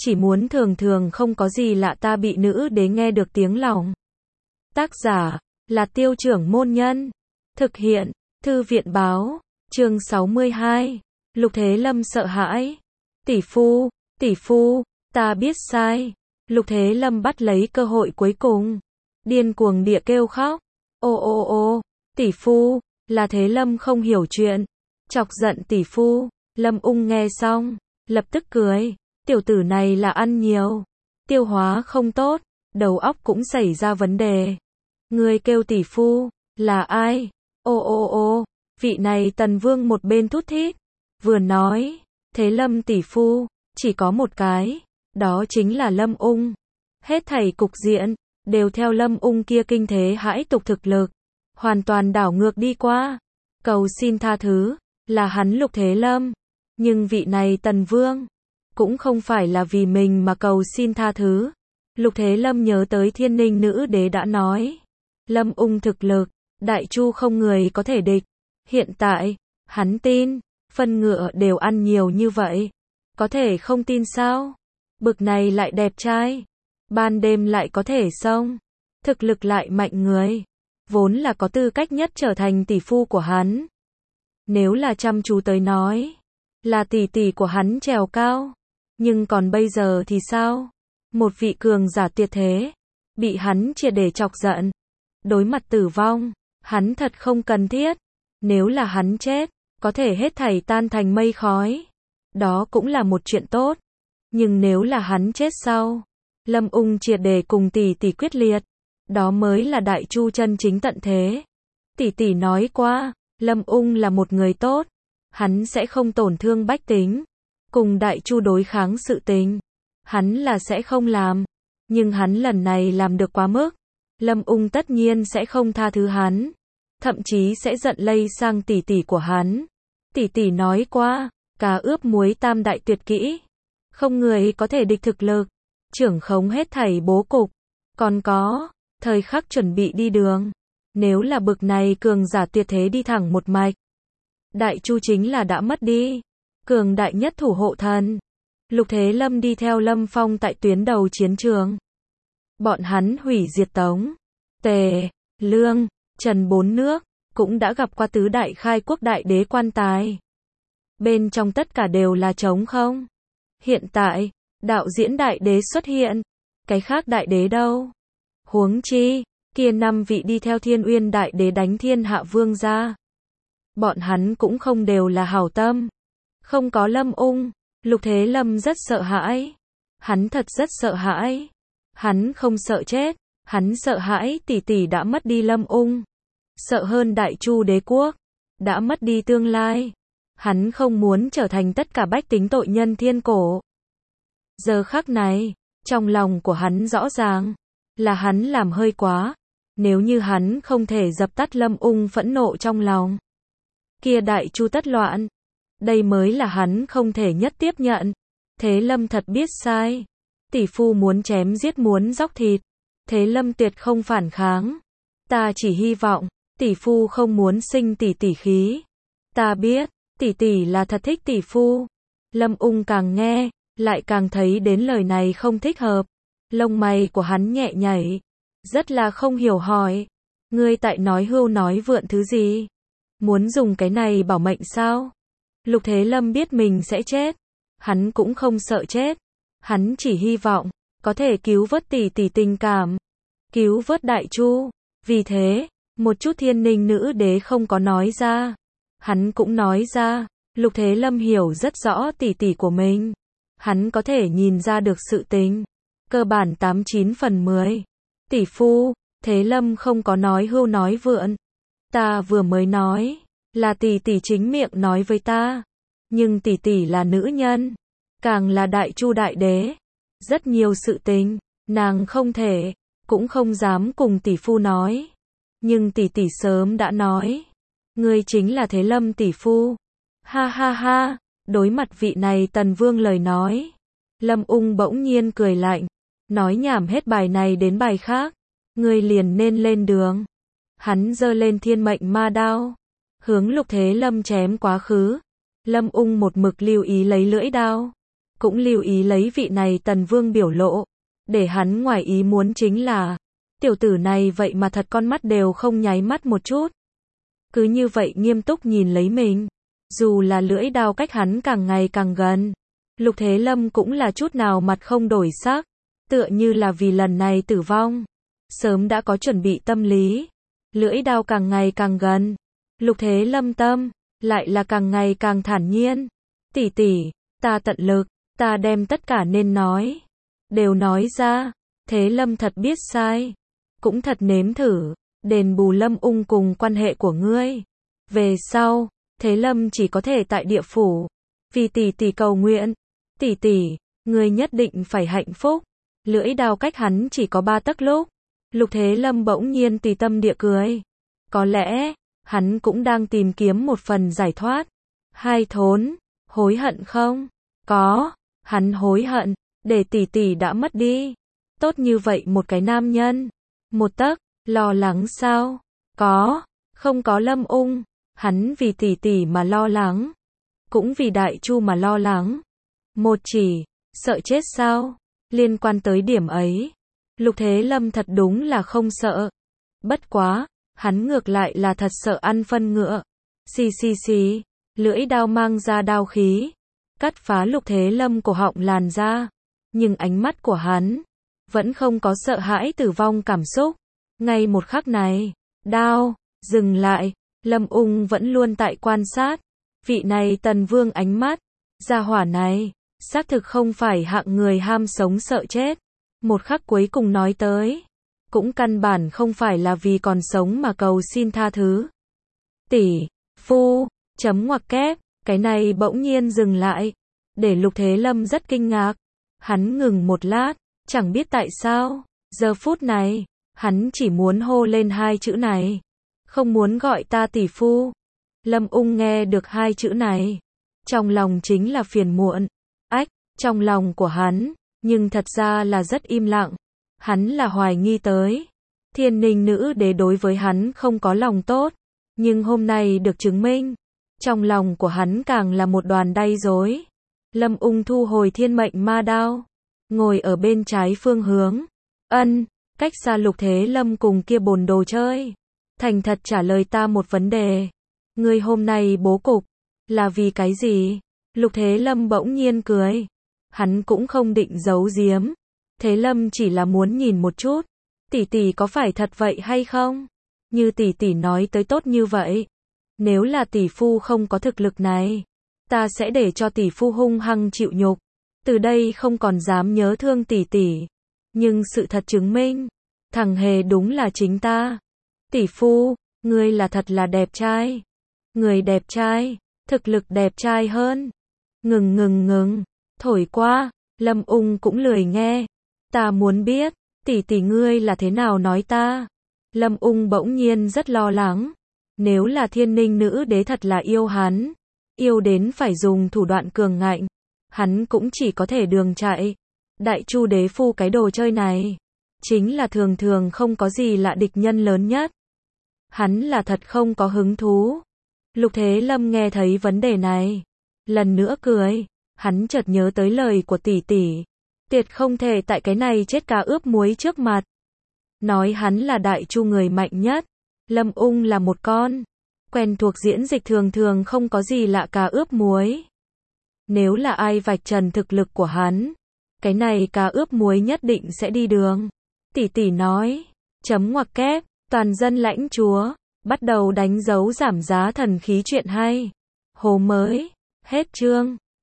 chỉ muốn thường thường không có gì lạ ta bị nữ đế nghe được tiếng lòng. Tác giả là Tiêu Trưởng Môn Nhân. Thực hiện Thư viện Báo. Chương 62. Lục Thế Lâm sợ hãi. Tỷ phu, ta biết sai. Lục Thế Lâm bắt lấy cơ hội cuối cùng, điên cuồng địa kêu khóc. Ô, tỷ phu, là Thế Lâm không hiểu chuyện, chọc giận tỷ phu. Lâm Ung nghe xong, lập tức cười, tiểu tử này là ăn nhiều, tiêu hóa không tốt, đầu óc cũng xảy ra vấn đề. Ngươi kêu tỷ phu, là ai? Ô, vị này Tần Vương một bên thút thít, vừa nói, Thế Lâm tỷ phu, chỉ có một cái, đó chính là Lâm Ung. Hết thảy cục diện, đều theo Lâm Ung kia kinh thế hãi tục thực lực, hoàn toàn đảo ngược đi qua. Cầu xin tha thứ, là hắn Lục Thế Lâm. Nhưng vị này Tần Vương, cũng không phải là vì mình mà cầu xin tha thứ. Lục Thế Lâm nhớ tới Thiên Ninh nữ đế đã nói, Lâm Ung thực lực, Đại Chu không người có thể địch. Hiện tại, hắn tin, phân ngựa đều ăn nhiều như vậy, có thể không tin sao? Bực này lại đẹp trai, ban đêm lại có thể xông, thực lực lại mạnh người, vốn là có tư cách nhất trở thành tỷ phu của hắn. Nếu là chăm chú tới nói, là tỷ tỷ của hắn trèo cao, nhưng còn bây giờ thì sao? Một vị cường giả tuyệt thế, bị hắn triệt để chọc giận, đối mặt tử vong, hắn thật không cần thiết. Nếu là hắn chết, có thể hết thảy tan thành mây khói, đó cũng là một chuyện tốt. Nhưng nếu là hắn chết sau, Lâm Ung triệt để cùng tỷ tỷ quyết liệt, đó mới là Đại Chu chân chính tận thế. Tỷ tỷ nói qua, Lâm Ung là một người tốt, hắn sẽ không tổn thương bách tính, cùng Đại Chu đối kháng sự tình, hắn là sẽ không làm. Nhưng hắn lần này làm được quá mức, Lâm Ung tất nhiên sẽ không tha thứ hắn, thậm chí sẽ giận lây sang tỷ tỷ của hắn. Tỷ tỷ nói qua, cá ướp muối tam đại tuyệt kỹ, không người có thể địch thực lực, trưởng khống hết thảy bố cục, còn có thời khắc chuẩn bị đi đường. Nếu là bực này cường giả tuyệt thế đi thẳng một mạch, Đại Chu chính là đã mất đi cường đại nhất thủ hộ thần. Lục Thế Lâm đi theo Lâm Phong tại tuyến đầu chiến trường. Bọn hắn hủy diệt Tống, Tề, Lương, Trần bốn nước, cũng đã gặp qua tứ đại khai quốc đại đế quan tài. Bên trong tất cả đều là trống không. Hiện tại, đạo diễn đại đế xuất hiện, cái khác đại đế đâu? Huống chi, kia 5 vị đi theo Thiên Uyên đại đế đánh Thiên Hạ Vương gia, bọn hắn cũng không đều là hảo tâm. Không có Lâm Ung, Lục Thế Lâm rất sợ hãi. Hắn thật rất sợ hãi. Hắn không sợ chết, hắn sợ hãi tỷ tỷ đã mất đi Lâm Ung, sợ hơn Đại Chu đế quốc đã mất đi tương lai. Hắn không muốn trở thành tất cả bách tính tội nhân thiên cổ. Giờ khắc này, trong lòng của hắn rõ ràng, là hắn làm hơi quá. Nếu như hắn không thể dập tắt Lâm Ung phẫn nộ trong lòng, kia Đại Chu tất loạn. Đây mới là hắn không thể nhất tiếp nhận. Thế Lâm thật biết sai. Tỷ phu muốn chém giết muốn dóc thịt, Thế Lâm tuyệt không phản kháng. Ta chỉ hy vọng, tỷ phu không muốn sinh tỷ tỷ khí. Ta biết, tỷ tỷ là thật thích tỷ phu. Lâm Ung càng nghe, lại càng thấy đến lời này không thích hợp. Lông mày của hắn nhẹ nhảy, rất là không hiểu hỏi. Ngươi tại nói hưu nói vượn thứ gì? Muốn dùng cái này bảo mệnh sao? Lục Thế Lâm biết mình sẽ chết, hắn cũng không sợ chết. Hắn chỉ hy vọng, có thể cứu vớt tỷ tỷ tình cảm, cứu vớt Đại Chu. Vì thế, một chút Thiên Ninh nữ đế không có nói ra, hắn cũng nói ra. Lục Thế Lâm hiểu rất rõ tỷ tỷ của mình, hắn có thể nhìn ra được sự tình, cơ bản 89 phần 10. Tỷ phu, Thế Lâm không có nói hưu nói vượn. Ta vừa mới nói, là tỷ tỷ chính miệng nói với ta. Nhưng tỷ tỷ là nữ nhân, càng là Đại Chu đại đế. Rất nhiều sự tình, nàng không thể, cũng không dám cùng tỷ phu nói. Nhưng tỷ tỷ sớm đã nói, ngươi chính là Thế Lâm tỷ phu. Ha, đối mặt vị này Tần Vương lời nói, Lâm Ung bỗng nhiên cười lạnh, nói nhảm hết bài này đến bài khác, ngươi liền nên lên đường. Hắn giơ lên thiên mệnh ma đao, hướng Lục Thế Lâm chém quá khứ. Lâm Ung một mực lưu ý lấy lưỡi đao, cũng lưu ý lấy vị này Tần Vương biểu lộ. Để hắn ngoài ý muốn chính là, tiểu tử này vậy mà thật con mắt đều không nháy mắt một chút. Cứ như vậy nghiêm túc nhìn lấy mình. Dù là lưỡi đao cách hắn càng ngày càng gần, Lục Thế Lâm cũng là chút nào mặt không đổi sắc, tựa như là vì lần này tử vong, sớm đã có chuẩn bị tâm lý. Lưỡi đao càng ngày càng gần, Lục Thế Lâm tâm lại là càng ngày càng thản nhiên. Tỷ tỷ, ta tận lực, ta đem tất cả nên nói đều nói ra. Thế Lâm thật biết sai, cũng thật nếm thử đền bù Lâm Ung cùng quan hệ của ngươi. Về sau, Thế Lâm chỉ có thể tại địa phủ vì tỷ tỷ cầu nguyện. Tỷ tỷ, ngươi nhất định phải hạnh phúc. Lưỡi đao cách hắn chỉ có 3 tấc lúc, Lục Thế Lâm bỗng nhiên tùy tâm địa cười. Có lẽ, hắn cũng đang tìm kiếm một phần giải thoát. Hai thốn, hối hận không? Có, hắn hối hận, để tỷ tỷ đã mất đi. Tốt như vậy một cái nam nhân. 1 tấc, lo lắng sao? Có, không có Lâm Ung, hắn vì tỷ tỷ mà lo lắng. Cũng vì Đại Chu mà lo lắng. 1 chỉ, sợ chết sao? Liên quan tới điểm ấy, Lục Thế Lâm thật đúng là không sợ. Bất quá, hắn ngược lại là thật sợ ăn phân ngựa. Xì xì xì, lưỡi đao mang ra đao khí, cắt phá Lục Thế Lâm cổ họng làn ra. Nhưng ánh mắt của hắn vẫn không có sợ hãi tử vong cảm xúc. Ngay một khắc này, đao dừng lại, Lâm Ung vẫn luôn tại quan sát. Vị này Tần Vương ánh mắt, gia hỏa này xác thực không phải hạng người ham sống sợ chết. Một khắc cuối cùng nói tới, cũng căn bản không phải là vì còn sống mà cầu xin tha thứ. Tỷ phu, chấm ngoặc kép, cái này bỗng nhiên dừng lại, để Lục Thế Lâm rất kinh ngạc. Hắn ngừng một lát, chẳng biết tại sao, giờ phút này, hắn chỉ muốn hô lên 2 chữ này. Không muốn gọi ta tỷ phu. Lâm Ung nghe được 2 chữ này, trong lòng chính là phiền muộn. Ách, trong lòng của hắn, nhưng thật ra là rất im lặng. Hắn là hoài nghi tới Thiên Ninh nữ đế đối với hắn không có lòng tốt, nhưng hôm nay được chứng minh, trong lòng của hắn càng là một đoàn đay rối. Lâm Ung thu hồi thiên mệnh ma đao, ngồi ở bên trái phương hướng. Cách xa Lục Thế Lâm cùng kia bồn đồ chơi. Thành thật trả lời ta một vấn đề. Ngươi hôm nay bố cục là vì cái gì? Lục Thế Lâm bỗng nhiên cười. Hắn cũng không định giấu giếm. Thế Lâm chỉ là muốn nhìn một chút, tỷ tỷ có phải thật vậy hay không? Như tỷ tỷ nói tới tốt như vậy, nếu là tỷ phu không có thực lực này, ta sẽ để cho tỷ phu hung hăng chịu nhục, từ đây không còn dám nhớ thương tỷ tỷ. Nhưng sự thật chứng minh, thằng hề đúng là chính ta. Tỷ phu, ngươi là thật là đẹp trai. Người đẹp trai, thực lực đẹp trai hơn. Ngừng, thổi qua. Lâm Ung cũng lười nghe. Ta muốn biết, tỷ tỷ ngươi là thế nào nói ta. Lâm Ung bỗng nhiên rất lo lắng. Nếu là Thiên Ninh nữ đế thật là yêu hắn, yêu đến phải dùng thủ đoạn cường ngạnh, hắn cũng chỉ có thể đường chạy. Đại Chu đế phu cái đồ chơi này, chính là thường thường không có gì lạ địch nhân lớn nhất. Hắn là thật không có hứng thú. Lục Thế Lâm nghe thấy vấn đề này, lần nữa cười. Hắn chợt nhớ tới lời của tỷ tỷ, tuyệt không thể tại cái này chết cá ướp muối trước mặt. Nói hắn là Đại Chu người mạnh nhất, Lâm Ung là một con quen thuộc diễn dịch thường thường không có gì lạ cá ướp muối. Nếu là ai vạch trần thực lực của hắn, cái này cá ướp muối nhất định sẽ đi đường. Tỷ tỷ nói, chấm ngoặc kép, toàn dân lãnh chúa, bắt đầu đánh dấu giảm giá thần khí chuyện hay. Hồ mới, hết chương.